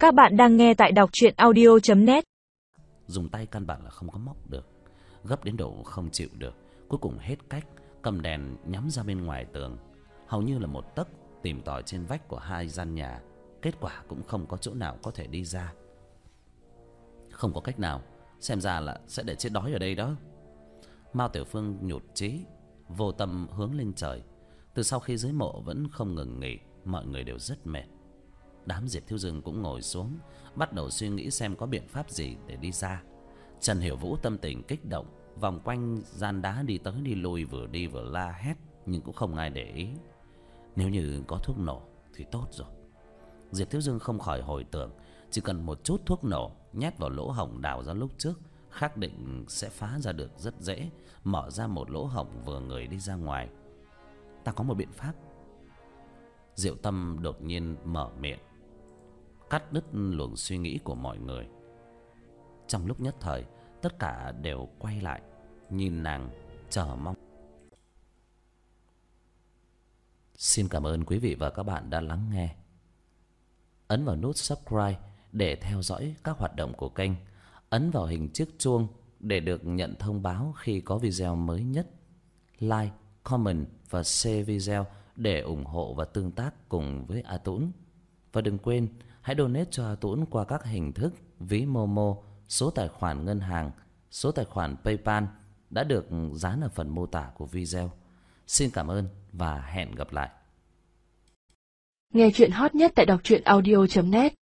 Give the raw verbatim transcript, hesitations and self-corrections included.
Các bạn đang nghe tại đọc truyện audio chấm net. Dùng tay căn bản là không có móc được, gấp đến độ không chịu được. Cuối cùng hết cách, cầm đèn nhắm ra bên ngoài tường, hầu như là một tấc, tìm tòi trên vách của hai gian nhà. Kết quả cũng không có chỗ nào có thể đi ra. Không có cách nào, xem ra là sẽ để chết đói ở đây đó. Mao Tiểu Phương nhụt chí, vô tâm hướng lên trời. Từ sau khi dưới mộ vẫn không ngừng nghỉ, mọi người đều rất mệt. Đám Diệp Thiếu Dương cũng ngồi xuống, bắt đầu suy nghĩ xem có biện pháp gì để đi ra. Trần Hiểu Vũ tâm tình kích động, vòng quanh gian đá đi tới đi lui, vừa đi vừa la hét, nhưng cũng không ai để ý. Nếu như có thuốc nổ thì tốt rồi. Diệp Thiếu Dương không khỏi hồi tưởng, chỉ cần một chút thuốc nổ nhét vào lỗ hổng đào ra lúc trước, khẳng định sẽ phá ra được rất dễ, mở ra một lỗ hổng vừa người đi ra ngoài. Ta có một biện pháp. Diệu Tâm đột nhiên mở miệng, cắt đứt luồng suy nghĩ của mọi người. Trong lúc nhất thời, tất cả đều quay lại nhìn nàng chờ mong. Xin cảm ơn quý vị và các bạn đã lắng nghe. Ấn vào nút subscribe để theo dõi các hoạt động của kênh. Ấn vào hình chiếc chuông để được nhận thông báo khi có video mới nhất. Like, comment và share video để ủng hộ và tương tác cùng với A Tũng. Và đừng quên, hãy donate cho A Tũng qua các hình thức ví Momo, số tài khoản ngân hàng, số tài khoản PayPal đã được dán ở phần mô tả của video. Xin cảm ơn và hẹn gặp lại. Nghe truyện hot nhất tại đọc truyện audio chấm net.